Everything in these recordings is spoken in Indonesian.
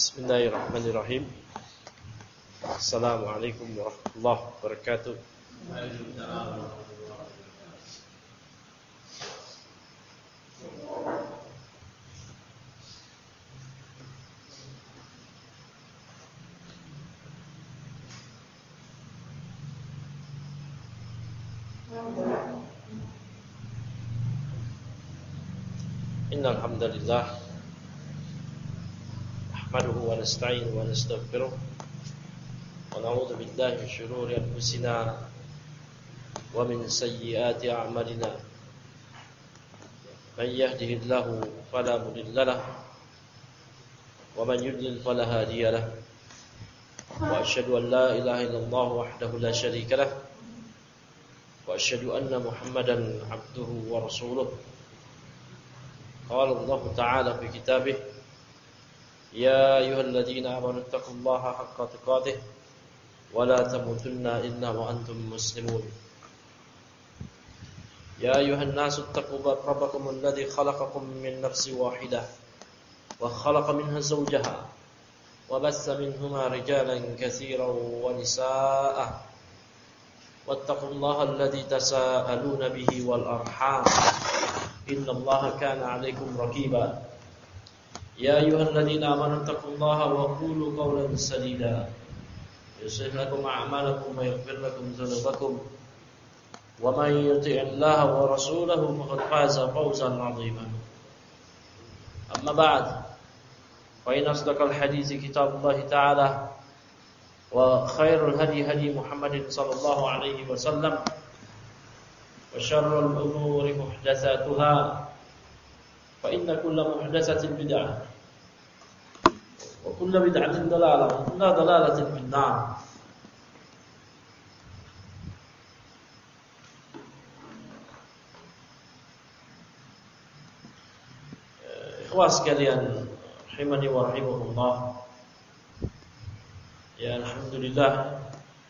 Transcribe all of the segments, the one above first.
Bismillahirrahmanirrahim. Assalamualaikum warahmatullahi wabarakatuh. Innal hamdalillah nahmaduhu wa nasta'inuhu wa nastaghfiruh wa na'udzu billahi min shururi anfusina wa min sayyiati a'malina. Man yahdihillahu fala mudilla lahu wa man yudlil fala hadiya lahu. Wa asyhadu an la ilaha illallah wahdahu la syarika lahu wa asyhadu anna Muhammadan 'abduhu wa rasuluh. Qala Allah Ta'ala fi kitabih: Ya ayyuhalladzina amanu taqullaha haqqa tuqatih wa la tamutunna illa wa antum muslimun. Ya ayyuhan nasu taqu rabbakum alladzi khalaqakum min nafsin wahidah wa khalaqa minha zawjaha wa bassa minhuma rijalan katsiran wa nisaa'a wattaqullaha alladzi tasaaluna bihi wal arham innallaha kana 'alaykum raqiba. Ya ayyuhalladzina amanu taqullaha wa qulu qawlan sadida yuslih lakum a'malakum wa yaghfir lakum dhunubakum wa man yuti'illaha wa rasulahu faqad faza fawzan 'aziman. Amma ba'd, fa inna asdaqal hadithi kitabullah ta'ala wa khairul hadi hadi Muhammadin sallallahu alaihi wasallam wa syarrul umuri muhdatsatuha fa inna kulla muhdatsatin bid'ah wa kullu bid'atin dalalah wa kullu dalalatin fin nar. Ikhwas sekalian rahimani wa rahimakumullah. Ya, alhamdulillah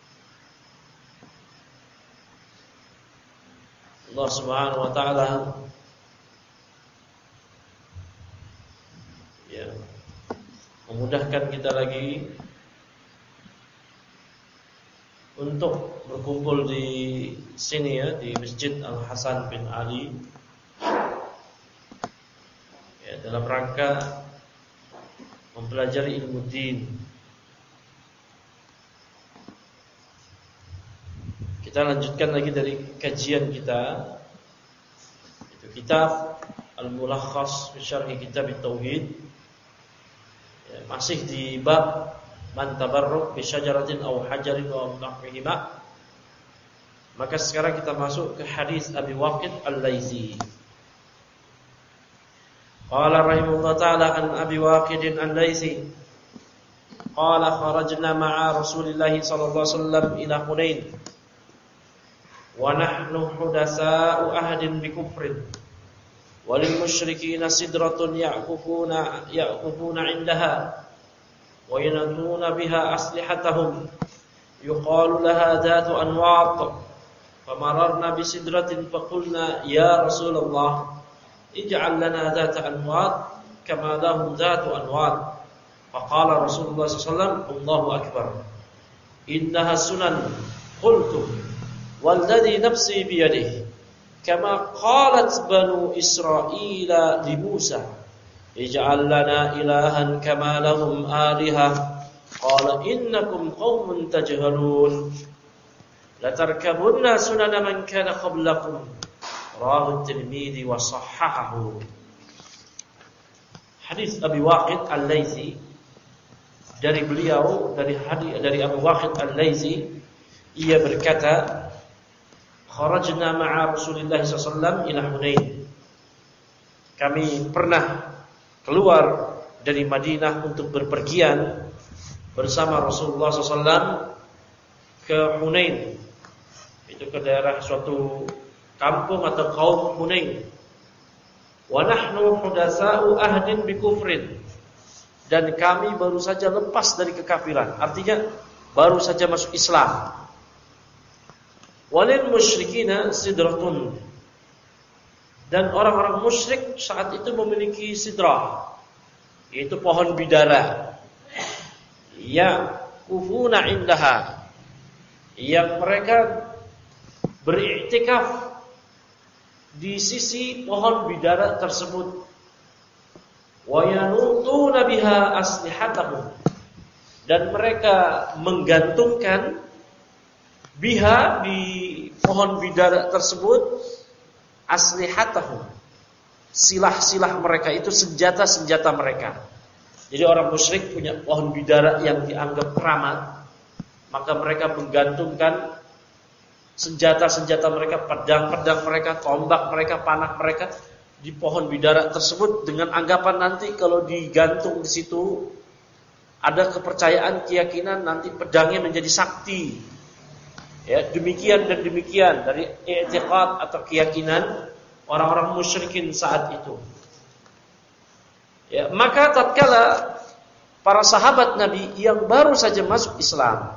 Allah Subhanahu wa taala memudahkan kita lagi untuk berkumpul di sini ya, di Masjid Al-Hasan bin Ali ya, dalam rangka mempelajari ilmu din. Kita lanjutkan lagi dari kajian kita, itu kitab Al-Mulakhas fi Syarh Kitab At-Tauhid. Masih di bab man tabarruk bi syajaratin aw hajarin wa nahwihima. Maka sekarang kita masuk ke hadis Abi Waqid Al-Laitsi. Qala rahimahullah ta'ala an Abi Waqid Al-Laitsi qala kharajna ma'a Rasulillah sallallahu alaihi wasallam ila Hunain wa nahnu hudatsa'u ahdin bi kufrin walil musyrikina sidratun ya'kufuna 'indaha wa yanatuna biha aslihatahum yuqalu laha dhatu anwat famararna bi sidratin faqulna ya Rasulullah ij'al lana dhata anwat kama lahum dhatu anwat faqala Rasulullah sallallahu alaihi wasallam Allahu akbar innaha sunan qultu walladhi nafsi biyadihi kama qalat banu Israila li Musa ij'al lana ilahan kama lahum alihah qala innakum qaumun tajhalun latarkabunna sunana man kana qablakum rawahu at-Tirmidzi wa sahhahahu. Hadis Abi Waqid Al-Laitsi dari beliau dari Abu Waqid Al-Laitsi, ia berkata kharajna ma'a Rasulillah sallallahu alaihi wasallam ila Hunain. Kami pernah keluar dari Madinah untuk berpergian bersama Rasulullah SAW ke Hunain. Itu ke daerah suatu kampung atau kaum Hunain. Wa nahnu hudatsa'u ahdin bi kufrin. Dan kami baru saja lepas dari kekafiran. Artinya baru saja masuk Islam. Walil musyrikina sidratun. Dan orang-orang musyrik saat itu memiliki sidrah, yaitu pohon bidara. yaqufuna indaha, yang mereka beriktikaf di sisi pohon bidara tersebut, wa yanutuna biha aslihatahum, dan mereka menggantungkan biha, di pohon bidara tersebut, aslihatahum, silah-silah mereka, itu senjata-senjata mereka. Jadi orang musyrik punya pohon bidara yang dianggap keramat, maka mereka menggantungkan senjata-senjata mereka, pedang-pedang mereka, tombak mereka, panah mereka di pohon bidara tersebut, dengan anggapan nanti kalau digantung di situ ada kepercayaan, keyakinan nanti pedangnya menjadi sakti. Ya, demikian dan demikian dari i'tiqad atau keyakinan orang-orang musyrikin saat itu. Ya, maka tatkala para sahabat Nabi yang baru saja masuk Islam,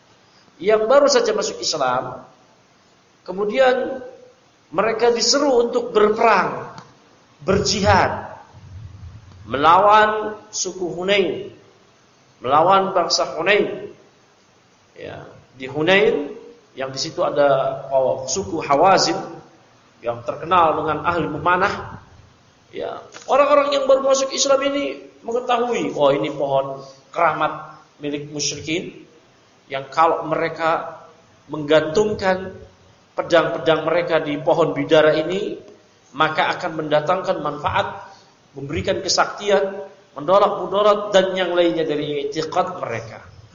kemudian mereka diseru untuk berperang, berjihad, melawan suku Hunain, melawan bangsa Hunain. Ya, di Hunain yang di situ ada suku Hawazin yang terkenal dengan ahli memanah. Ya, orang-orang yang baru masuk Islam ini mengetahui, ini pohon keramat milik musyrikin, yang kalau mereka menggantungkan pedang-pedang mereka di pohon bidara ini, maka akan mendatangkan manfaat, memberikan kesaktian, menolak mudarat dan yang lainnya dari i'tiqad mereka.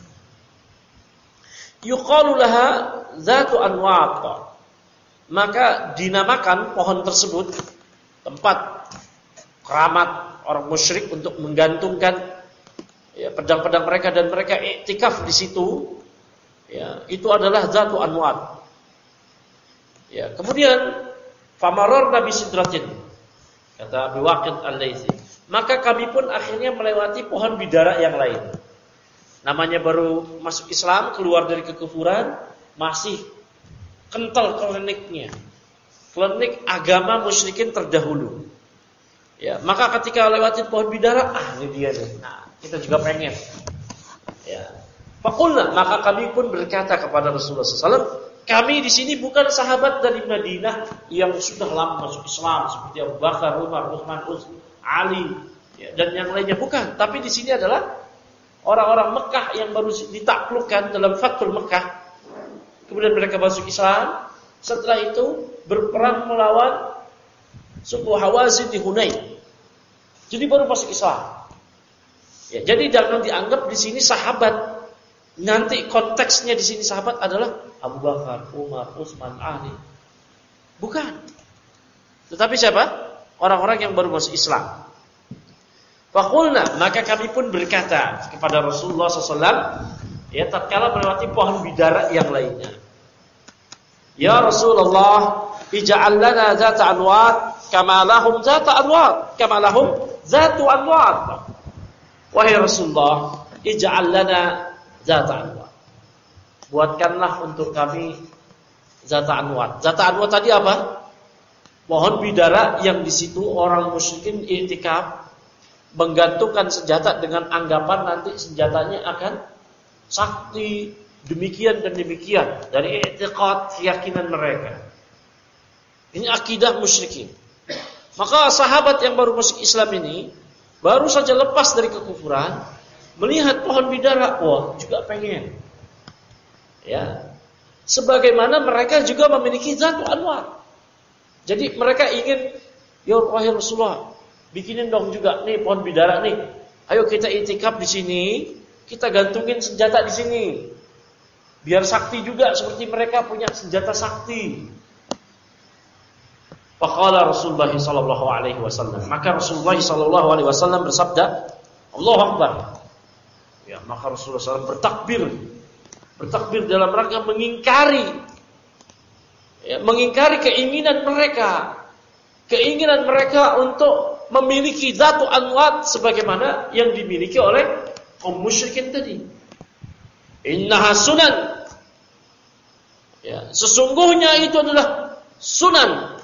Yuqalu laha zatu anwat, maka dinamakan pohon tersebut tempat keramat orang musyrik untuk menggantungkan pedang-pedang mereka, dan mereka i'tikaf di situ. Ya, itu adalah zatu anwat. Ya, kemudian famaror Nabi Sidratin, kata Abu Waqid Al-Laitsi, maka kami pun akhirnya melewati pohon bidara yang lain. Namanya baru masuk Islam, keluar dari kekufuran, masih kental kliniknya, klinik agama musyrikin terdahulu. Ya, maka ketika lewati pohon bidara, ini dia nih. Nah, kita juga pengen. Ya. Faqulna, maka kami pun berkata kepada Rasulullah SAW, kami di sini bukan sahabat dari Madinah yang sudah lama masuk Islam seperti Abu Bakar, Umar, Utsman, Ali, dan yang lainnya, bukan. Tapi di sini adalah orang-orang Mekah yang baru ditaklukkan dalam Fathul Mekah. Kemudian mereka masuk Islam. Setelah itu berperang melawan suku Hawazin di Hunain. Jadi baru masuk Islam. Ya, jadi jangan dianggap di sini sahabat. Nanti konteksnya di sini sahabat adalah Abu Bakar, Umar, Utsman, Ali. Bukan. Tetapi siapa? Orang-orang yang baru masuk Islam. Faqulna, maka kami pun berkata kepada Rasulullah SAW, ya, tatkala melewati pohon bidara yang lainnya. Ya Rasulullah, ij'al lana zata anwat kama lahum zata anwat, kama lahum zatu anwat. Wahai Rasulullah, ij'al lana zata anwat. Buatkanlah untuk kami zata anwat. Zata anwat tadi apa? Pohon bidara yang di situ orang musyrikin i'tikaf, menggantungkan senjata dengan anggapan nanti senjatanya akan sakti, demikian dan demikian, dari i'tiqad, keyakinan mereka. Ini akidah musyrikin. Maka sahabat yang baru masuk Islam ini baru saja lepas dari kekufuran, melihat pohon bidara, juga pengen. Ya. Sebagaimana mereka juga memiliki zatu anwar. Jadi mereka ingin, ya wahai Rasulullah, bikinin dong juga nih pohon bidara nih. Ayo kita i'tikaf di sini, kita gantungin senjata di sini. Biar sakti juga seperti mereka punya senjata sakti. Faqala Rasulullah sallallahu alaihi wasallam. Maka Rasulullah sallallahu alaihi wasallam bersabda, Allahu Akbar. Ya, maka Rasulullah SAW bertakbir dalam rangka mengingkari keinginan mereka untuk memiliki zatu anwat sebagaimana yang dimiliki oleh kaum musyrikin tadi. Innaha sunan. Ya, sesungguhnya itu adalah sunan,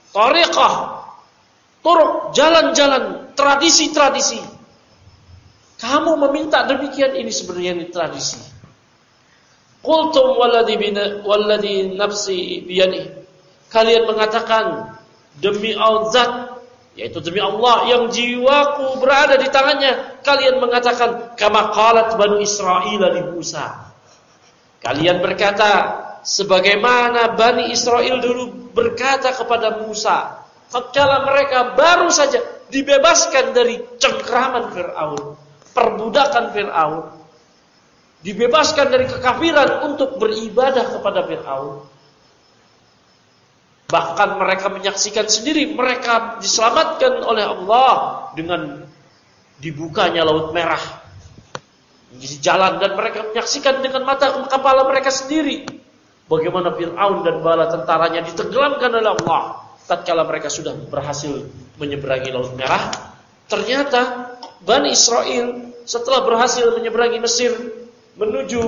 tariqah, turuk, jalan-jalan, tradisi-tradisi. Kamu meminta demikian, ini sebenarnya ini tradisi. Qultum walladhi nafsi biyadihi. Kalian mengatakan demi Allah, yaitu demi Allah yang jiwaku berada di tangannya. Kalian mengatakan kama qalat Banu Israil li Musa. Kalian berkata sebagaimana Bani Israel dulu berkata kepada Musa tatkala mereka baru saja dibebaskan dari cengkraman Fir'aun, perbudakan Fir'aun, dibebaskan dari kekafiran untuk beribadah kepada Fir'aun. Bahkan mereka menyaksikan sendiri mereka diselamatkan oleh Allah dengan dibukanya Laut Merah di jalan, dan mereka menyaksikan dengan mata kepala mereka sendiri bagaimana Fir'aun dan bala tentaranya ditenggelamkan oleh Allah. Tatkala mereka sudah berhasil menyeberangi Laut Merah, ternyata Bani Israel setelah berhasil menyeberangi Mesir menuju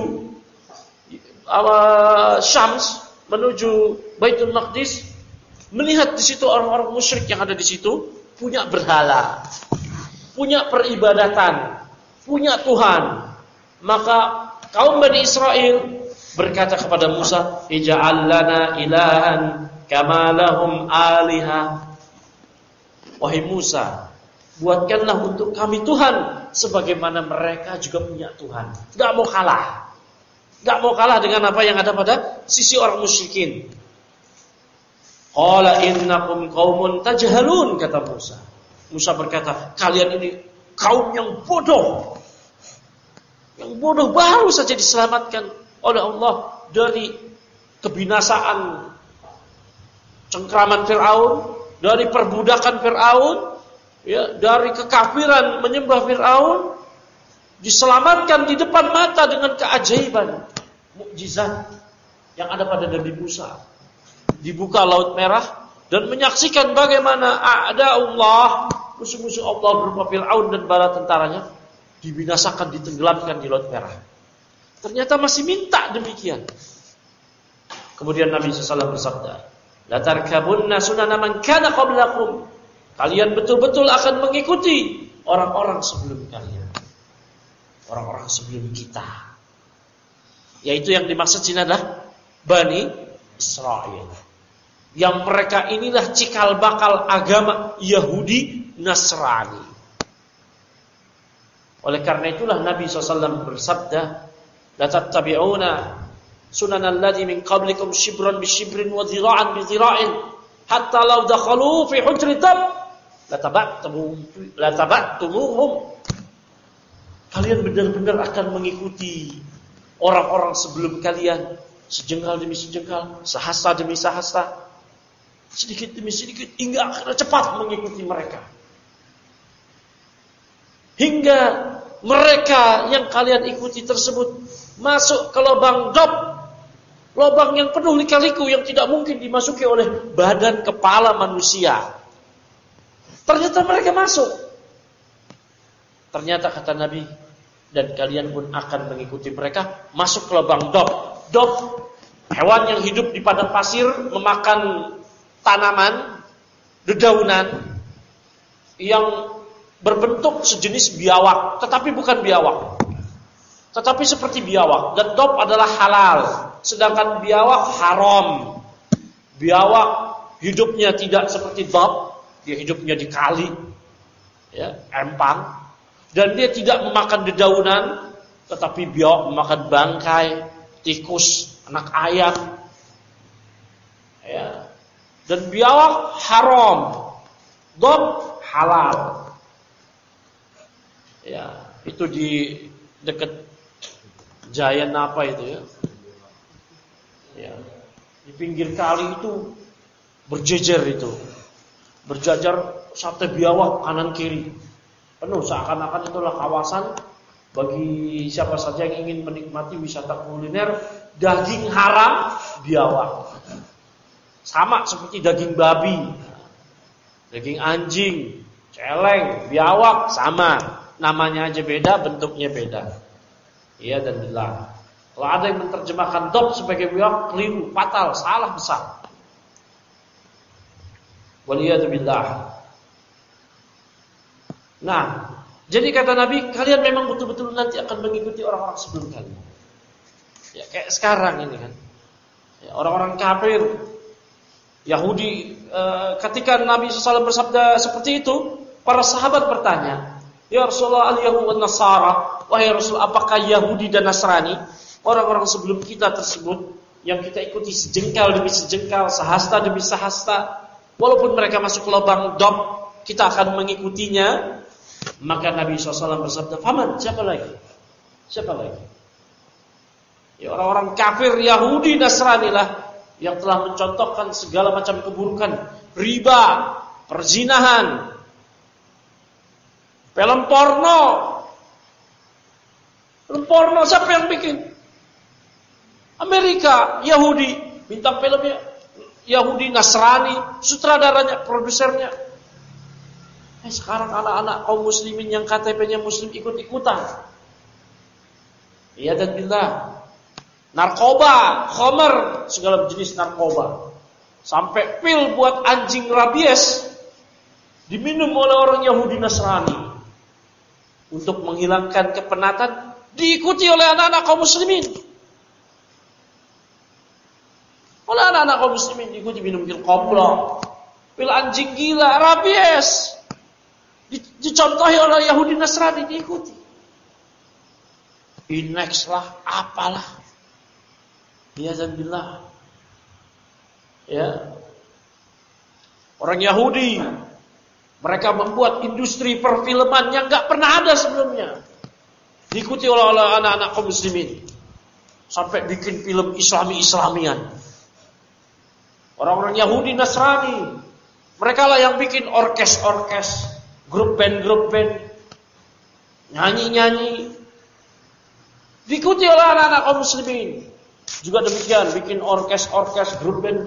Syams, menuju Baitul Maqdis, melihat di situ orang-orang musyrik yang ada di situ punya berhala, punya peribadatan, punya Tuhan. Maka kaum Bani Israel berkata kepada Musa, "Ij'al lana ilahan kama lahum aliha." Wahai Musa, buatkanlah untuk kami Tuhan sebagaimana mereka juga punya Tuhan. Enggak mau kalah. Enggak mau kalah dengan apa yang ada pada sisi orang musyrikin. Qala innakum qaumun tajhalun, kata Musa. Musa berkata, kalian ini kaum yang bodoh. Yang bodoh baru saja diselamatkan oleh Allah dari kebinasaan cengkraman Fir'aun, dari perbudakan Fir'aun, ya, dari kekafiran menyembah Fir'aun, diselamatkan di depan mata dengan keajaiban, mukjizat yang ada pada Nabi Musa. Dibuka Laut Merah dan menyaksikan bagaimana ada Allah, musuh-musuh Allah berupa Fir'aun dan bala tentaranya dibinasakan, ditenggelamkan di Laut Merah. Ternyata masih minta demikian. Kemudian Nabi SAW bersabda, "La tarkabunna sunana man kana qablakum." Kalian betul-betul akan mengikuti orang-orang sebelum kalian. Orang-orang sebelum kita. Yaitu yang dimaksud sini adalah Bani Israel. Yang mereka inilah cikal bakal agama Yahudi Nasrani. Oleh karena itulah Nabi SAW bersabda, "La tattabi'una sunanal ladzi min qablikum shibran bi shibrin wa dhira'an bi dhira'in hatta law dakhalu fi hujri dab la tabatumuhum." Kalian benar-benar akan mengikuti orang-orang sebelum kalian, sejengkal demi sejengkal, sehasta demi sehasta, sedikit demi sedikit, hingga akan cepat mengikuti mereka. Hingga mereka yang kalian ikuti tersebut masuk ke lubang dab, lubang yang penuh lika-liku yang tidak mungkin dimasuki oleh badan kepala manusia. Ternyata mereka masuk. Ternyata kata Nabi, dan kalian pun akan mengikuti mereka masuk ke lubang dab. Dab, hewan yang hidup di padang pasir, memakan tanaman, dedaunan yang berbentuk sejenis biawak, tetapi bukan biawak, tetapi seperti biawak. Dan dab adalah halal, sedangkan biawak haram. Biawak hidupnya tidak seperti dab, dia hidupnya di kali, ya, empang, dan dia tidak memakan dedaunan, tetapi biawak memakan bangkai, tikus, anak ayam, ya. Dan biawak haram, dab halal. Ya, itu di dekat Jayan apa itu ya? Ya, di pinggir kali itu berjejer itu, berjajar sate biawak kanan kiri, penuh, seakan-akan itulah kawasan bagi siapa saja yang ingin menikmati wisata kuliner daging haram biawak. Sama seperti daging babi, daging anjing, celeng, biawak sama. Namanya aja beda, bentuknya beda. Iya dan billah. Kalau ada yang menerjemahkan dab sebagai biawak, keliru, fatal, salah besar. Waliyadu billah. Nah, Jadi kata Nabi, kalian memang betul-betul nanti akan mengikuti orang-orang sebelum kalian. Ya kayak sekarang ini kan. Ya, orang-orang kafir Yahudi ketika Nabi SAW bersabda seperti itu, para sahabat bertanya, "Ya Rasulullah, al-Yahud wan Nasara?" Wahai Rasul, apakah Yahudi dan Nasrani, orang-orang sebelum kita tersebut yang kita ikuti sejengkal demi sejengkal, sehasta demi sehasta, walaupun mereka masuk lubang dop, kita akan mengikutinya. Maka Nabi SAW bersabda, "Faman, siapa lagi? Siapa lagi?" Ya, orang-orang kafir Yahudi Nasrani lah yang telah mencontohkan segala macam keburukan, riba, perzinahan, film porno. Film porno siapa yang bikin? Amerika, Yahudi, bintang filmnya Yahudi, Nasrani, sutradaranya, produsernya. Sekarang anak-anak kaum muslimin yang KTP-nya muslim ikut-ikutan. Iya dan billah. Narkoba, khamar, segala jenis narkoba. Sampai pil buat anjing rabies diminum oleh orang Yahudi Nasrani untuk menghilangkan kepenatan, diikuti oleh anak-anak kaum muslimin. Oleh anak-anak kaum muslimin diikuti minum pil koplo, pil anjing gila, rabies. Dicontohi oleh Yahudi Nasrani, diikuti. Inex lah, apalah. Biazabillah. Ya. Orang Yahudi, mereka membuat industri perfilman yang enggak pernah ada sebelumnya. Diikuti oleh anak-anak kaum muslimin. Sampai bikin film Islami-Islamian. Orang-orang Yahudi Nasrani, mereka lah yang bikin orkes-orkes, grup band, nyanyi-nyanyi. Diikuti oleh anak-anak kaum muslimin. Juga demikian, bikin orkes-orkes, grup band,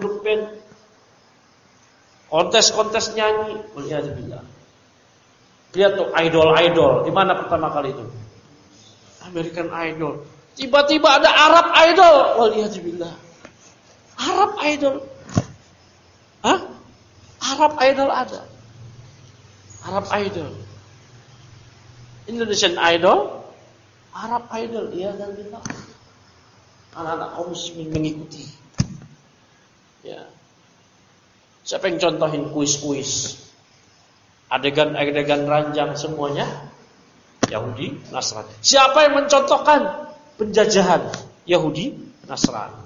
kontes-kontes nyanyi. Waliyadzubillah. Lihat tuh idol-idol. Di mana pertama kali itu? American Idol. Tiba-tiba ada Arab Idol. Waliyadzubillah. Arab Idol. Hah? Arab Idol ada. Arab Idol. Indonesian Idol. Arab Idol. Iya dan billah. Anak-anak kaum muslimin mengikuti. Ya. Siapa yang contohin kuis-kuis? Adegan-adegan ranjang semuanya Yahudi, Nasrani. Siapa yang mencontohkan penjajahan Yahudi, Nasrani?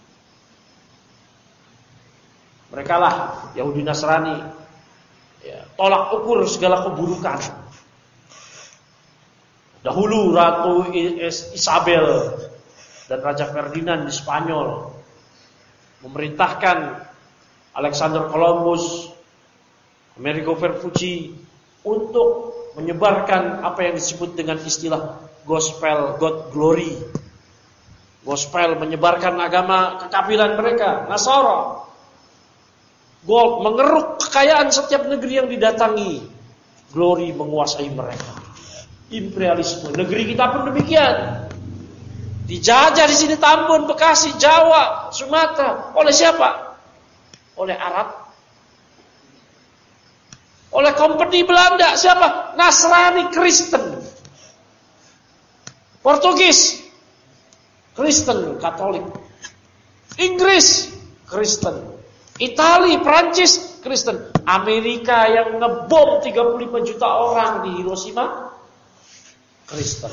Mereka lah Yahudi, Nasrani. Ya, tolak ukur segala keburukan. Dahulu Ratu Isabel dan Raja Ferdinand di Spanyol memerintahkan Alexander Columbus, Amerigo Vespucci untuk menyebarkan apa yang disebut dengan istilah gospel, God glory. Gospel, menyebarkan agama kekafiran mereka, Nasara. Gold, mengeruk kekayaan setiap negeri yang didatangi. Glory menguasai mereka. Imperialisme. Negeri kita pun demikian. Dijajah di sini Tambun, Bekasi, Jawa, Sumatera. Oleh siapa? Oleh Arab. Oleh kompeni Belanda. Siapa? Nasrani, Kristen. Portugis, Kristen, Katolik. Inggris, Kristen. Itali, Prancis, Kristen. Amerika yang ngebom 35 juta orang di Hiroshima, Kristen.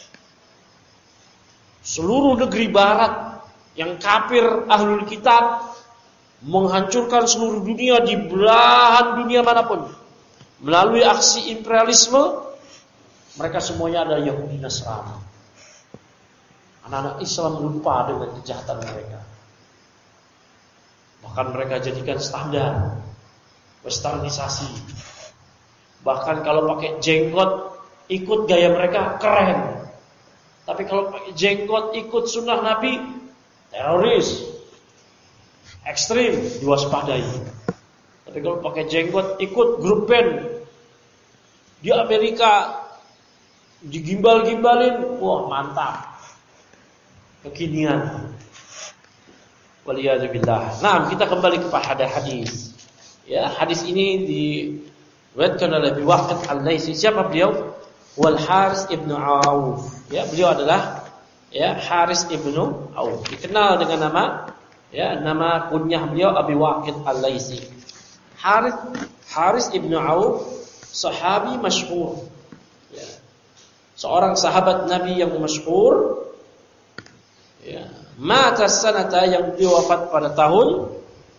Seluruh negeri barat yang kafir ahlul kitab menghancurkan seluruh dunia di belahan dunia manapun melalui aksi imperialisme. Mereka semuanya adalah Yahudi Nasrani. Anak-anak Islam lupa dengan kejahatan mereka. Bahkan mereka jadikan standar westernisasi. Bahkan kalau pakai jenggot ikut gaya mereka keren. Tapi kalau pakai jenggot ikut sunnah Nabi, teroris, ekstrim, diwaspadai. Tapi kalau pakai jenggot ikut grup band di Amerika, digimbal-gimbalin, wah mantap, kekinian. Waliyadzubillah. Nah, kita kembali kepada hadis. Ya, hadis ini diriwayatkan oleh Waqid al-Laitsi. Siapa beliau? wal Haris ibnu Auf. Ya, beliau adalah ya Haris ibnu Auf. Dikenal dengan nama kunyah beliau Abi Waqid Al-Laitsi. Haris ibnu Auf, sahabi masyhur. Ya. Seorang sahabat Nabi yang masyhur. Ya, mata sanata, yang beliau wafat pada tahun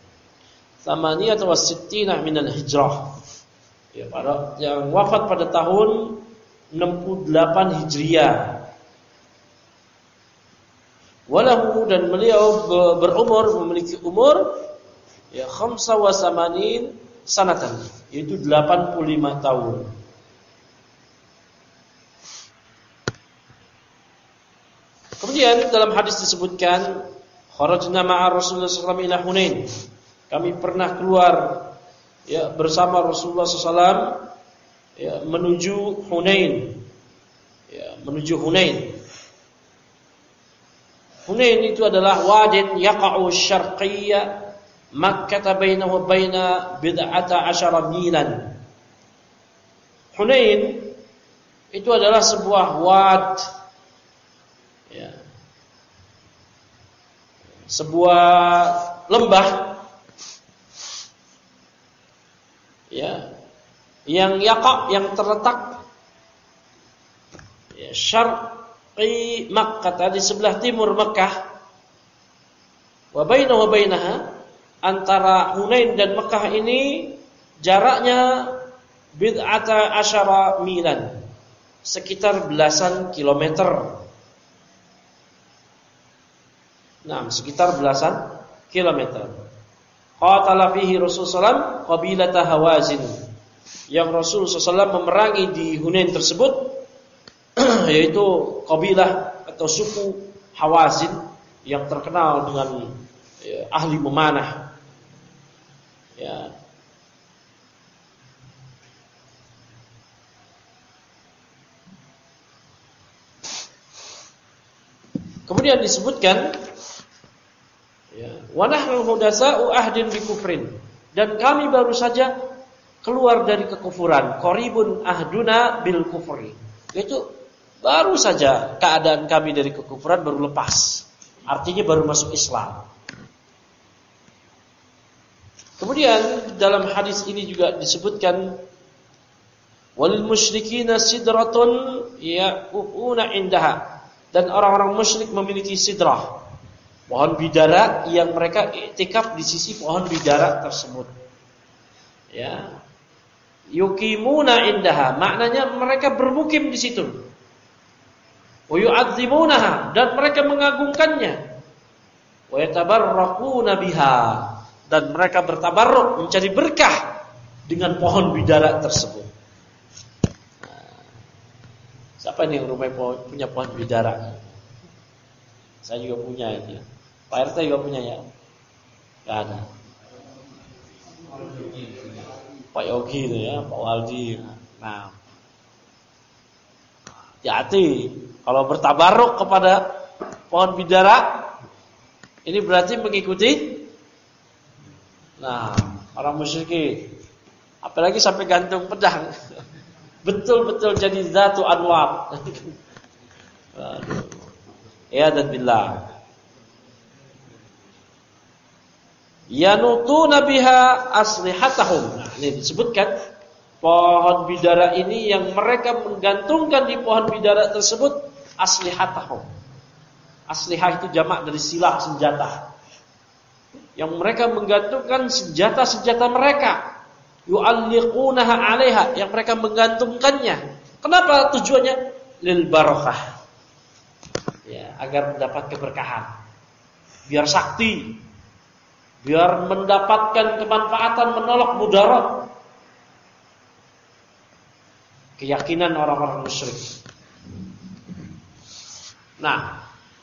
68 minal hijrah. Ya, yang wafat pada tahun 68 Hijriah. Walahu, dan beliau memiliki umur ya 85 sanatan, yaitu 85 tahun. Kemudian dalam hadis disebutkan kharajna ma'a Rasulullah sallallahu alaihi wasallam ila Hunain. Kami pernah keluar ya bersama Rasulullah SAW ya, menuju Hunain. Ya, menuju Hunain. Hunain itu adalah wadin yaqa'u syarqiyya Makkah bainahu wa baina bid'ata asyara milan. Hunain itu adalah sebuah wad, ya, sebuah lembah, ya, yang terletak ya, syarqi Makkah, di sebelah timur Makkah, wa bainahu wa bainaha, antara Hunain dan Mekah ini jaraknya bid'ata asyara milan, sekitar belasan kilometer. Nah, sekitar belasan kilometer. Qatala fihi Rasulullah SAW qabilata Hawazin. Yang Rasulullah SAW memerangi di Hunain tersebut yaitu kabilah atau suku Hawazin yang terkenal dengan ya, ahli memanah. Ya. Kemudian disebutkan ya, wa nahnu hudasa'u ahdin bi kufrin, dan kami baru saja keluar dari kekufuran, qaribun ahduna bil kufri. Itu baru saja keadaan kami dari kekufuran baru lepas. Artinya baru masuk Islam. Kemudian dalam hadis ini juga disebutkan walil musyrikina sidratun yaqufuna indaha, dan orang-orang musyrik memiliki sidrah, pohon bidara yang mereka iktikaf di sisi pohon bidara tersebut. Ya. Yuqimuna indaha, maknanya mereka bermukim di situ. Wa yu'azzimunaha, dan mereka mengagungkannya. Wa yatabarraquna biha, dan mereka bertabarruk, mencari berkah dengan pohon bidara tersebut. Nah, siapa nih yang punya pohon bidara? Saya juga punya itu. Pak RT juga punya ya? Gak ada. Pak Yogi itu ya, Pak Waldi. Nah, hati kalau bertabarruk kepada pohon bidara, ini berarti mengikuti orang musyrik. Apalagi sampai gantung pedang. Betul-betul jadi zatu anwar. Ya dan billah. Yanutuna biha aslihatahum. Nah, ini disebutkan pohon bidara ini yang mereka menggantungkan di pohon bidara tersebut aslihatahum. Aslihah itu jamak dari silah, senjata. Yang mereka menggantungkan senjata-senjata mereka. Yu'alliqunaha 'alaiha, yang mereka menggantungkannya. Kenapa tujuannya? Lil barakah. Ya, agar mendapat keberkahan. Biar sakti. Biar mendapatkan kemanfaatan, menolak mudarat. Keyakinan orang-orang musyrik. Nah,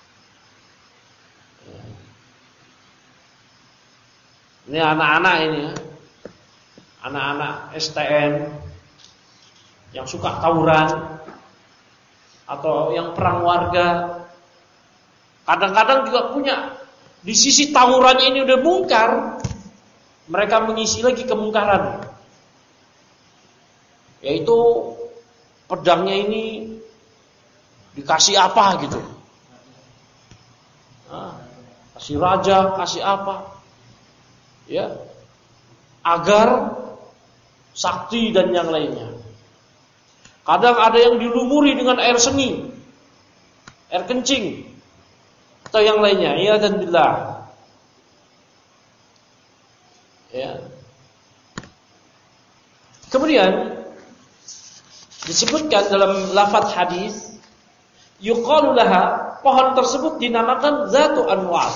ini anak-anak ini ya. Anak-anak STM yang suka tawuran atau yang perang warga. Kadang-kadang juga punya, di sisi tawurannya ini udah mungkar, mereka mengisi lagi kemungkaran, yaitu pedangnya ini dikasih apa gitu. Kasih raja, kasih apa. Ya. Agar sakti dan yang lainnya. Kadang ada yang dilumuri dengan air seni, air kencing, atau yang lainnya. Ya dan billah. Ya. Kemudian disebutkan dalam lafaz hadis, yuqalu laha, pohon tersebut dinamakan zatu anwat.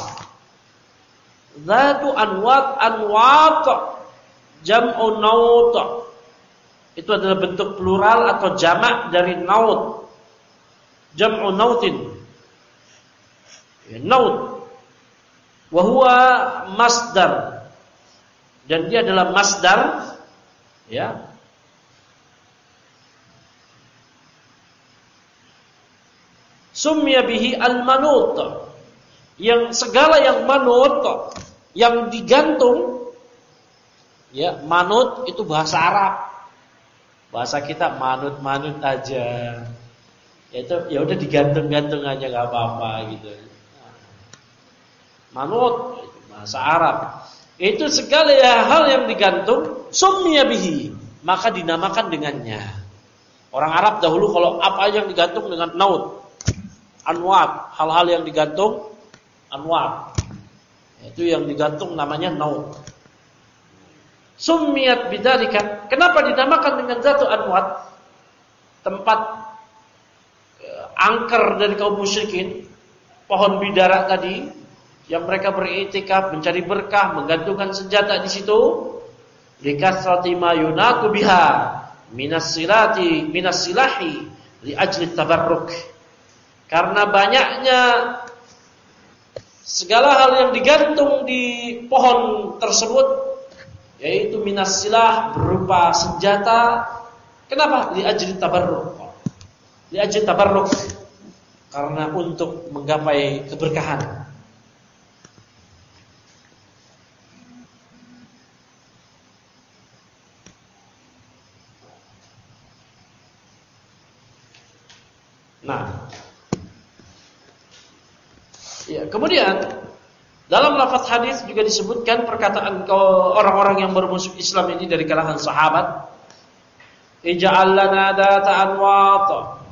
Zatu anwat jam'u naut. Itu adalah bentuk plural atau jamak dari naut. Jam'u nautin. Naut. Wa huwa masdar. Dan dia adalah masdar, ya. Summiya bihi al-manut. Yang segala yang manut, yang digantung, ya, manut itu bahasa Arab. Bahasa kita manut-manut aja. Itu ya udah digantung-gantung aja enggak apa-apa gitu. Manut itu bahasa Arab. Itu segala hal yang digantung, summiya bihi, maka dinamakan dengannya. Orang Arab dahulu kalau apa yang digantung dengan naut, anwat, hal-hal yang digantung anwat. Itu yang digantung namanya naut. Summiyat bidzalika. Kenapa dinamakan dengan zatu anwat? Tempat angker dari kaum musyrikin, pohon bidara tadi yang mereka beriktikaf, mencari berkah, menggantungkan senjata di situ. Likasrati ma yunaku biha minas silahi li ajli tabarruk. Karena banyaknya segala hal yang digantung di pohon tersebut, yaitu minas silah, berupa senjata. Kenapa? Li ajli tabarruk. Li ajli tabarruk. Karena untuk menggapai keberkahan. Nah, ya, kemudian dalam lafaz hadis juga disebutkan perkataan orang-orang yang bermusuh Islam ini dari kalangan sahabat, ij'al lana data anwat.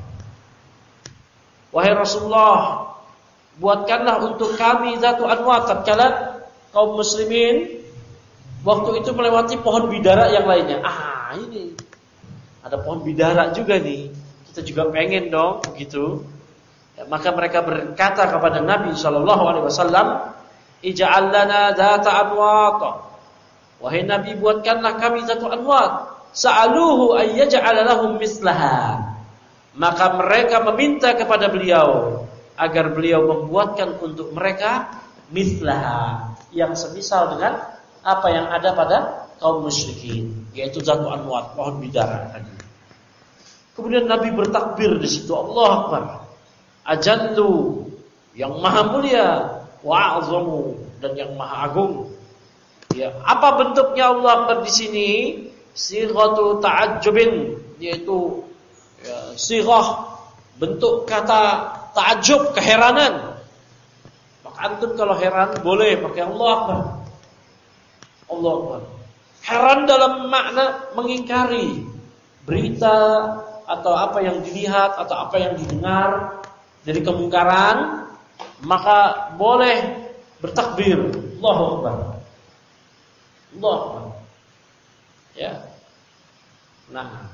Wahai Rasulullah, buatkanlah untuk kami zatu anwat. Tatkala kaum muslimin waktu itu melewati pohon bidara yang lainnya. Ini ada pohon bidara juga nih. Kita juga pengen dong begitu. Ya, maka mereka berkata kepada Nabi sallallahu alaihi wasallam, ij'al lana data anwat. Wahai Nabi, buatkanlah kami zatu anwat. Sa'aluhu ay yaj'ala lahum mislaha. Maka mereka meminta kepada beliau agar beliau membuatkan untuk mereka mislaha, yang semisal dengan apa yang ada pada kaum musyrikin, yaitu zatu anwat, pohon bidara tadi. Kemudian Nabi bertakbir di situ, Allahu Akbar. Ajallu, yang maha mulia, wa azamu, dan yang maha agung. Ya, apa bentuknya Allah Akbar di sini? Sighatu ta'ajjubin, yaitu ya, sighah, bentuk kata ta'ajjub, keheranan. Maka antum kalau heran boleh pakai Allah Akbar. Allah Akbar. Heran dalam makna mengingkari berita atau apa yang dilihat atau apa yang didengar dari kemungkaran, maka boleh bertakbir, Allahu Akbar. Allahu Akbar. Ya. Nah,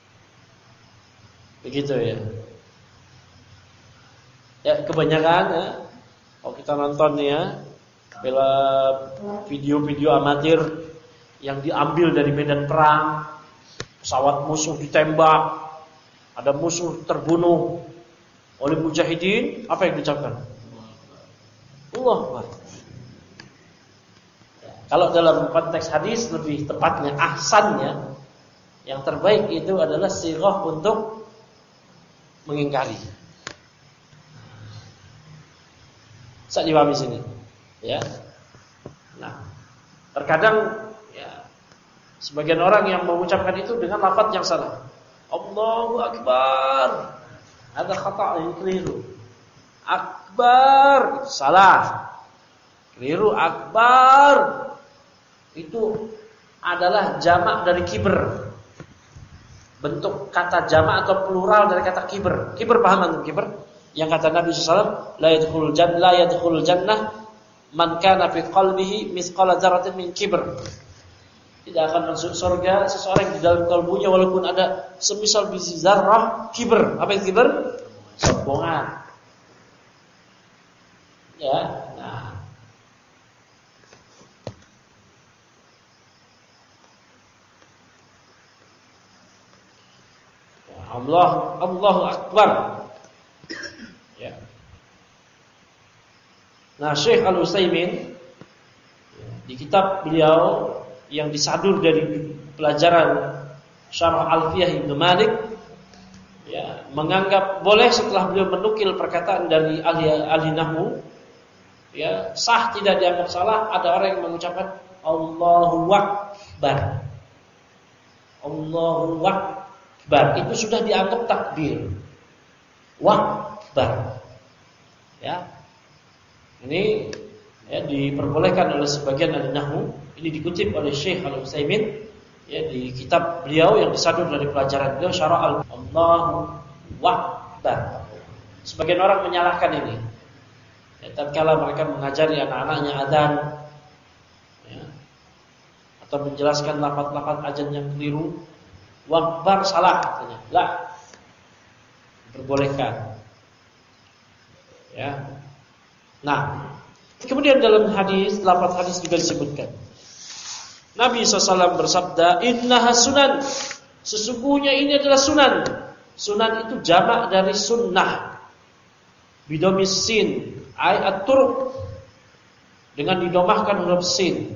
begitu ya. Ya, kebanyakan ya, kalau kita nonton ya, video-video amatir yang diambil dari medan perang, pesawat musuh ditembak, ada musuh terbunuh oleh mujahidin, apa yang diucapkan? Allahu Akbar. Kalau dalam konteks hadis lebih tepatnya ahsannya, yang terbaik itu adalah sighah untuk mengingkari. Saya dipahami sini, ya. Nah, terkadang ya sebagian orang yang mengucapkan itu dengan lafaz yang salah. Allahu Akbar. Ada khata' yang keliru. Akbar salah. Keliru. Akbar itu adalah jamak dari kiber. Bentuk kata jamak atau plural dari kata kiber. Kiber paham antum kiber? Yang kata Nabi SAW, la yadkhulul jannah man kana fi qalbihi mithqala dzarratin min kibr. Tidak akan masuk surga seseorang yang di dalam kalbunya walaupun ada semisal biji zarrah kiber. Apa itu kiber? Sombongan. Ya, nah. Allahu Akbar. Ya. Nah, Syekh Al-Utsaimin di kitab beliau yang disadur dari pelajaran Syarah Alfiyah Ibnu Malik, ya, menganggap boleh setelah beliau menukil perkataan dari ahli nahwu, ya, sah tidak dianggap salah ada orang yang mengucapkan Allahu Akbar. Allahu Akbar. Itu sudah dianggap takbir. Wakbar. Ya. Ini ya diperbolehkan oleh sebagian ahli nahwu. Ini dikutip oleh Syekh Al-Utsaimin ya di kitab beliau yang disadur dari pelajaran beliau Syarah Allahu Akbar. Sebagian orang menyalahkan ini. Ya, tatkala mereka mengajari anak-anaknya adzan ya, atau menjelaskan lafaz-lafaz azan yang keliru, wakbar salah katanya. Lah. Diperbolehkan. Ya. Nah, kemudian dalam hadis, lafaz hadis juga disebutkan. Nabi SAW bersabda, "Innaha sunan." Sesungguhnya ini adalah sunan. Sunan itu jamak dari sunnah. Bidomis sin, ay at-turuq. Dengan didomahkan huruf sin.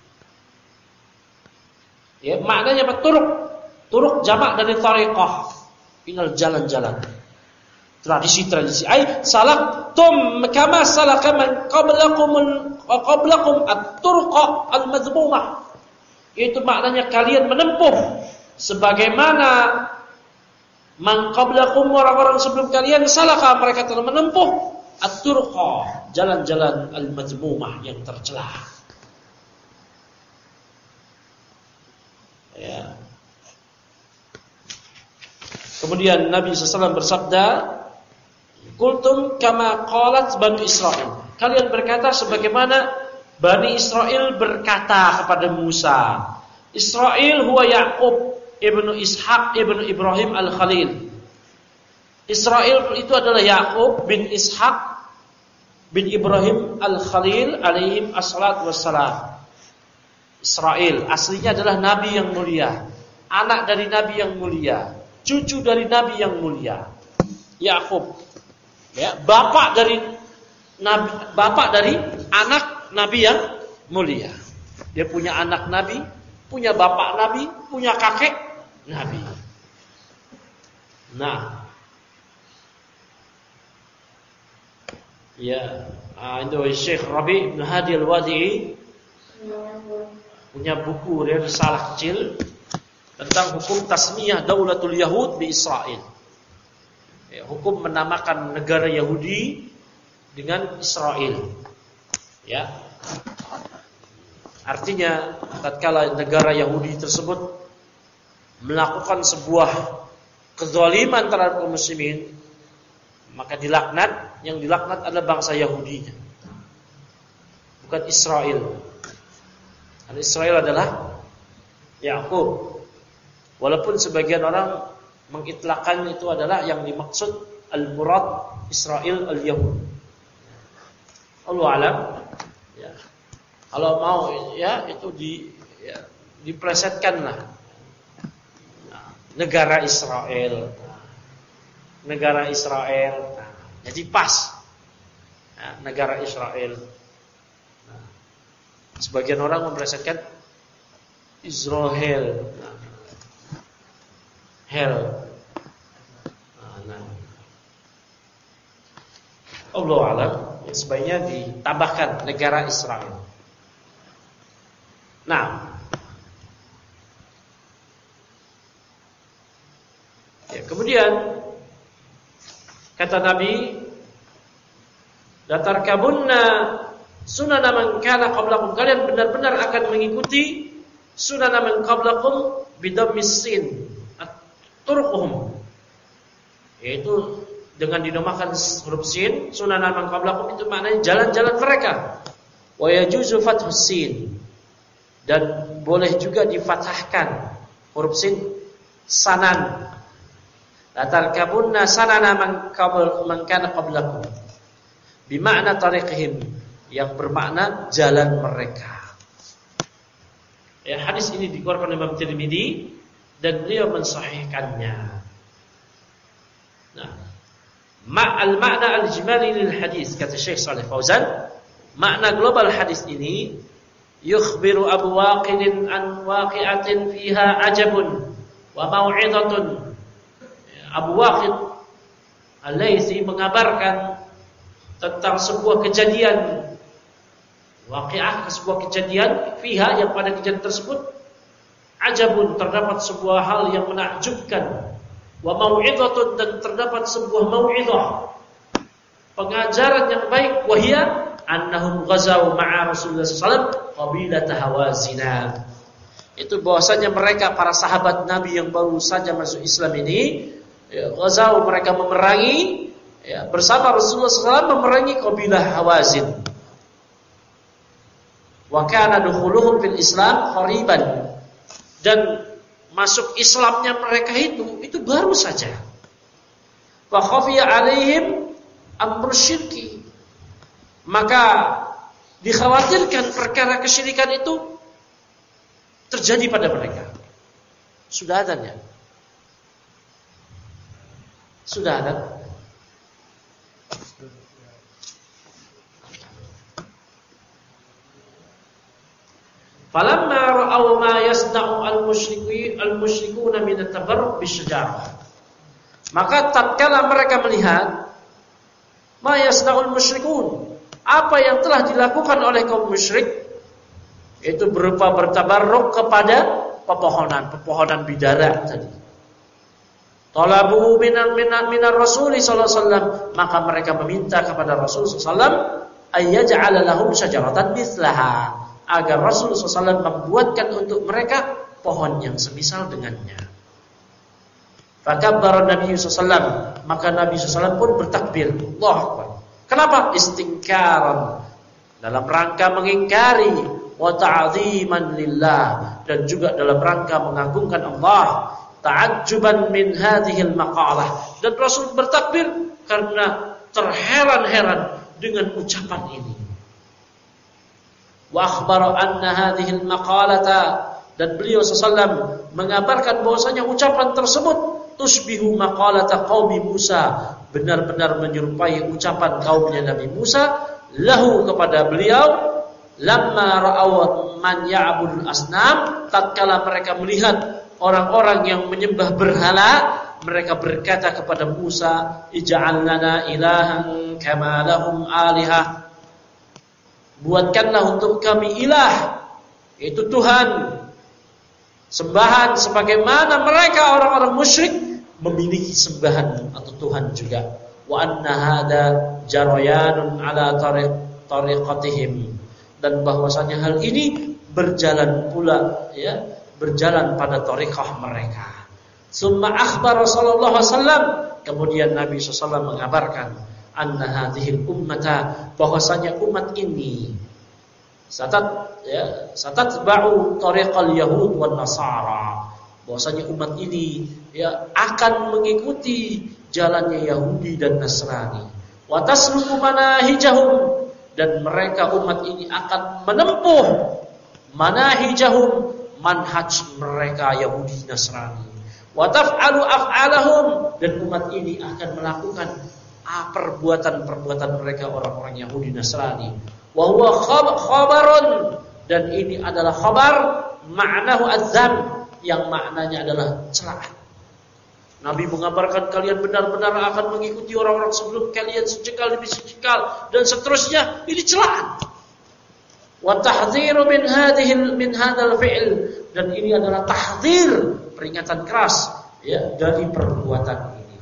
Ya, maknanya apa? Turuq. Turuq jamak dari tariqah. Inal jalan-jalan. Tradisi-tradisi. Ay salaktum kama salaka man qablakum at-turqa al-madhmumah. Itu maknanya kalian menempuh sebagaimana man qablakum orang-orang sebelum kalian salaka mereka telah menempuh at-turqa jalan-jalan al-madhmumah yang tercela. Ya. Kemudian Nabi SAW bersabda, "Qultum kama qalat Bani Israil." Kalian berkata sebagaimana Bani Israil berkata kepada Musa. Israil huwa Yaqub ibnu Ishaq ibnu Ibrahim al-Khalil. Israil itu adalah Yaqub bin Ishaq bin Ibrahim al-Khalil alaihim assalatu wassalam. Israil aslinya adalah nabi yang mulia, anak dari nabi yang mulia, cucu dari nabi yang mulia. Yaqub, ya, bapak dari anak nabi yang mulia. Dia punya anak nabi, punya bapak nabi, punya kakek nabi. Nah, ya, itu Syekh Rabi' bin Hadi Al-Wadi'i punya buku risalah kecil tentang hukum tasmiyah Daulatul Yahud di Israel. Ya, hukum menamakan negara Yahudi dengan Israel. Ya. Artinya tatkala negara Yahudi tersebut melakukan sebuah kezaliman terhadap kaum muslimin, maka dilaknat, yang dilaknat adalah bangsa Yahudinya. Bukan Israel. Dan Israel adalah Yaqub. Walaupun sebagian orang mengitlaqkan itu adalah yang dimaksud al-murad Israel al-Yahud. Allahu a'lam. Ya. Kalau mau ya itu diplesetkanlah. Nah, negara Israel. Negara Israel. Nah, jadi pas. Nah, negara Israel. Nah, sebagian orang memplesetkan Israel. Nah, hell. Nah. Allahu a'lam. Ya, sebaiknya ditambahkan negara Israel. Nah, kemudian kata Nabi, latarkabunna sunana man kana qablakum, kalian benar-benar akan mengikuti sunana man qablakum bidhammis sin turquhum, yaitu dengan dinamakan huruf sin. Sunana man qablakum itu maknanya jalan-jalan mereka. Wa yajuzu fathus sin, dan boleh juga difathahkan huruf sin, sanan. Latarkabunna sanana man kana qablakum, bimakna tariqihim, yang bermakna jalan mereka. Ya, hadis ini dikeluarkan oleh Imam Tirmidzi dan beliau mensahihkannya. Nah, al-makna al-ijmali lil hadis, kata Syekh Shalih Fauzan, makna global hadis ini, yukhbiru Abu Waqidin an waqi'atin fiha ajabun wa mau'izatun. Abu Waqid Al-Laitsi mengabarkan tentang sebuah kejadian, waqi'ah, sebuah kejadian, fiha, yang pada kejadian tersebut ajabun, terdapat sebuah hal yang menakjubkan, wa mau'izatun, dan terdapat sebuah mau'izah, pengajaran yang baik, wahia annahum ghazaw ma'a Rasulullah sallallahu alaihi wasallam qabilat Hawazina. Itu bahwasanya mereka, para sahabat Nabi yang baru saja masuk Islam ini, ghazaw, mereka memerangi, bersama Rasulullah SAW memerangi kabilah Hawazin. Wa kana dukhuluhum fil Islam qariban, dan masuk Islamnya mereka itu baru saja. Wa khafiya alaihim amru syirki, maka dikhawatirkan perkara kesyirikan itu terjadi pada mereka. Sudah adanya. Sudah ada. Falamma ra'aw ma yasna'u al-musyrikuuna min at-tabarruk bisyajarah, maka tatkala mereka melihat ma yasna'ul musyrikun, apa yang telah dilakukan oleh kaum musyrik, itu berupa bertabarruk kepada pepohonan bidara tadi. Talabu minar Rasul sallallahu alaihi wasallam, maka mereka meminta kepada Rasul sallallahu alaihi wasallam ayyaj'ala lahum syajaratan mithlaha, agar Rasul sallallahu alaihi wasallam membuatkan untuk mereka pohon yang semisal dengannya. Fakabbara Nabi sallallahu alaihi wasallam, maka Nabi sallallahu alaihi wasallam pun bertakbir, Allahu Akbar. Kenapa? Istingkaran, dalam rangka mengingkari, wa ta'ziman lillah, dan juga dalam rangka mengagungkan Allah. Ta'ajjuban min hadhil maqalah, dan Rasul bertakbir karena terheran-heran dengan ucapan ini. Wa akhbara anna hadhil maqalata, dan beliau sallallahu mengabarkan bahwasanya ucapan tersebut tusbihu maqalata qaumi Musa, benar-benar menyerupai ucapan kaumnya Nabi Musa, lahu, kepada beliau, lamma ra'aw man ya'budul asnam, tatkala mereka melihat orang-orang yang menyembah berhala, mereka berkata kepada Musa, ij'al lana ilahan kama lahum alihah, buatkanlah untuk kami ilah, yaitu Tuhan, sembahan, sebagaimana mereka orang-orang musyrik memiliki sembahan atau Tuhan juga. Wa anna hada jarayanun ala tariqatihim, dan bahwasanya hal ini berjalan pula, berjalan pada tariqah mereka. Summa akhbara sallallahu alaihi wasallam, kemudian Nabi SAW mengabarkan, anna hadhil ummata, bahwasanya umat ini satatba'u tariqal yahud wan nasara, bahwasanya umat ini akan mengikuti jalannya Yahudi dan Nasrani. Wa tasluku manahijahum, dan mereka umat ini akan menempuh manahijahum, manhaj mereka Yahudi Nasrani. Wa taf'alu af'alahum, dan umat ini akan melakukan perbuatan-perbuatan mereka orang-orang Yahudi Nasrani. Wa huwa khabarun, dan ini adalah khabar, ma'nahu adzam, yang maknanya adalah celaan. Nabi mengabarkan kalian benar-benar akan mengikuti orang-orang sebelum kalian, secekal demi secekal, dan seterusnya. Ini celaan. Wa tahdhiru min hadzal fi'l, dan ini adalah tahdzir, peringatan keras ya dari perbuatan ini.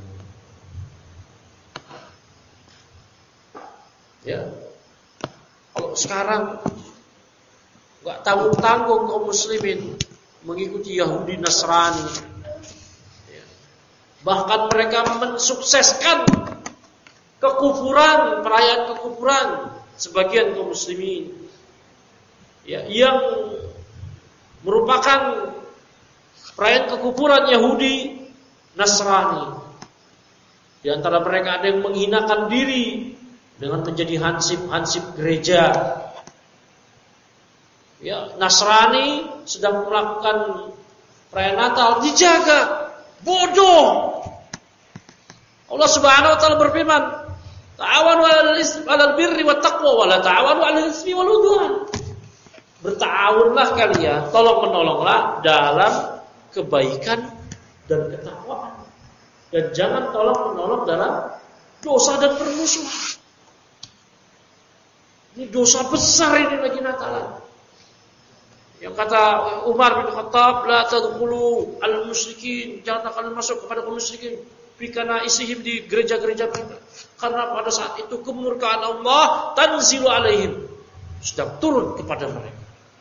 Ya. Kalau sekarang enggak tanggung-tanggung kaum muslimin mengikuti Yahudi Nasrani. Ya. Bahkan mereka mensukseskan kekufuran, perayaan kekufuran sebagian kaum muslimin. Ya, yang merupakan perayaan kekufuran Yahudi Nasrani. Di antara mereka ada yang menghinakan diri dengan menjadi hansip gereja. Ya, Nasrani sedang melakukan perayaan Natal, dijaga. Bodoh. Allah Subhanahu wa taala berfirman, "Ta'awanu 'alal birri wat taqwa wa la ta'awanu 'alal itsmi wal 'udwan." Bertawunlah kalian, tolong-menolonglah dalam kebaikan dan ketakwaan. Dan jangan tolong-menolong dalam dosa dan permusuhan. Ini dosa besar ini lagi Natalan. Yang kata Umar bin Khattab, la tadkhulu al-musyrikin, jangan kalian masuk kepada kaum musyrikin, bikana isihim di gereja-gereja mereka. Karena pada saat itu kemurkaan Allah tanzilu alaihim, sedang turun kepada mereka.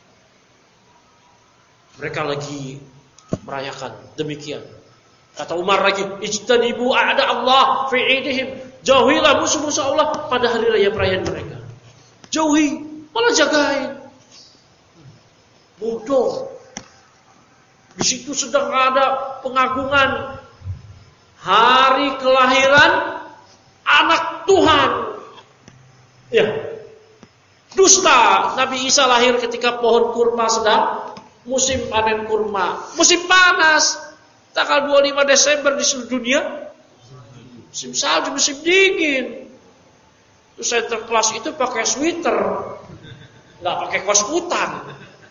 Mereka lagi merayakan demikian. Kata Umar lagi, ijtanibu a'da Allah fi 'idihim, jauhilah musuh-musuh Allah pada hari raya perayaan mereka. Jauhi, malah jagain. Bodoh. Di situ sedang ada pengagungan hari kelahiran anak Tuhan. Ya. Dusta. Nabi Isa lahir ketika pohon kurma sedang musim panen kurma. Musim panas. Tanggal 25 Desember di seluruh dunia. Musim salju, musim dingin. Terus Santa Claus itu pakai sweater. Enggak pakai kaos kutang.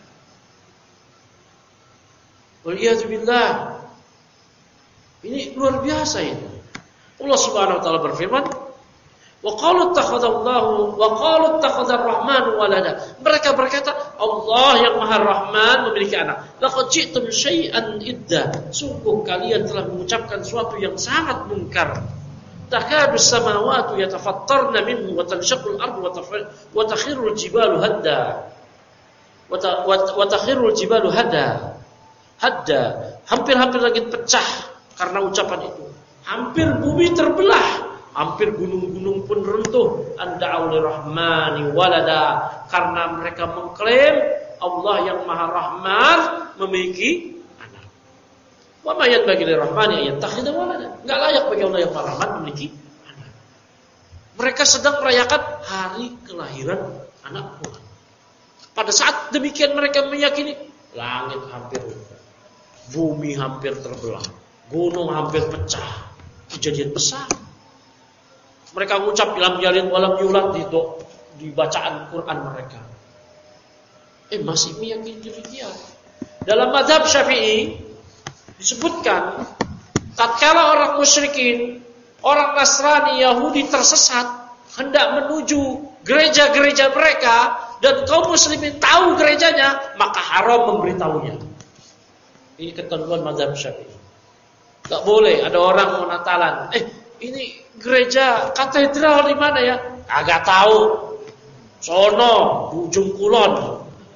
Waliyadzubillah. Ini luar biasa ini. Allah Subhanahu wa taala berfirman, "Wa qalu ittakhadallahu wa qalu ittakhadar rahmanu walada." Mereka berkata, Allah yang Maha Rahman memiliki anak. Laqad ji'tum syai'an idda. Sungguh kalian telah mengucapkan sesuatu yang sangat mungkar. Takadu samawati yatafattarna minhu wa tanshaqqu al-ardu wa takhiru al-jibalu hadda. Wa takhiru al-jibalu hadda. Hampir-hampir langit pecah karena ucapan itu. Hampir bumi terbelah. Hampir gunung-gunung pun runtuh. Anda'u lirrahmani walada. Karena mereka mengklaim Allah yang Maha Rahman memiliki anak. Wa ma yanbaghi lirrahmani an yattakhidha walada. Enggak layak bagi Allah yang Maha Rahman memiliki anak. Mereka sedang merayakan hari kelahiran anak Tuhan. Pada saat demikian mereka meyakini langit hampir runtuh, bumi hampir terbelah, gunung hampir pecah. Kejadian besar. Mereka mengucap lam yalid walam yulad di bacaan Quran mereka. Masih meyakini demikian. Dalam mazhab Syafi'i disebutkan tatkala orang musyrikin, orang Nasrani, Yahudi tersesat hendak menuju gereja-gereja mereka dan kaum muslimin tahu gerejanya, maka haram memberitahunya. Ini ketentuan mazhab Syafi'i. Gak boleh ada orang mau Natalan. Ini gereja katedral di mana ya? Agak tahu. Sono, di ujung kulon.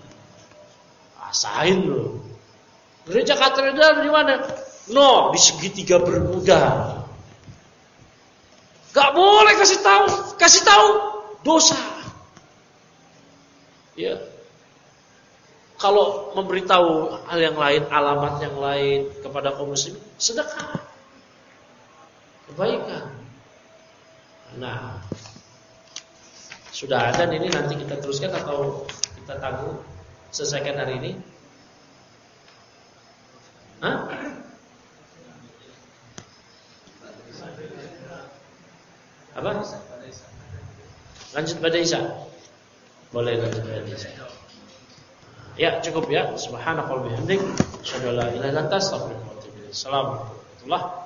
Asain loh. Gereja katedral di mana? No, di segitiga Bermuda. Gak boleh kasih tahu. Kasih tahu dosa. Ya. Kalau memberitahu hal yang lain, alamat yang lain kepada kaum muslim, sedekah, kebaikan. Nah, sudah ada ini, nanti kita teruskan atau kita tangguh selesaikan hari ini? Hah? Apa? Lanjut pada Isya. Boleh lanjut pada Isya. Ya, cukup ya. Subhanakallahumma wa bihamdik, asyhadu an la ilaha illa anta, astaghfiruka wa atubu ilaik. Assalamualaikum warahmatullahi wabarakatuh.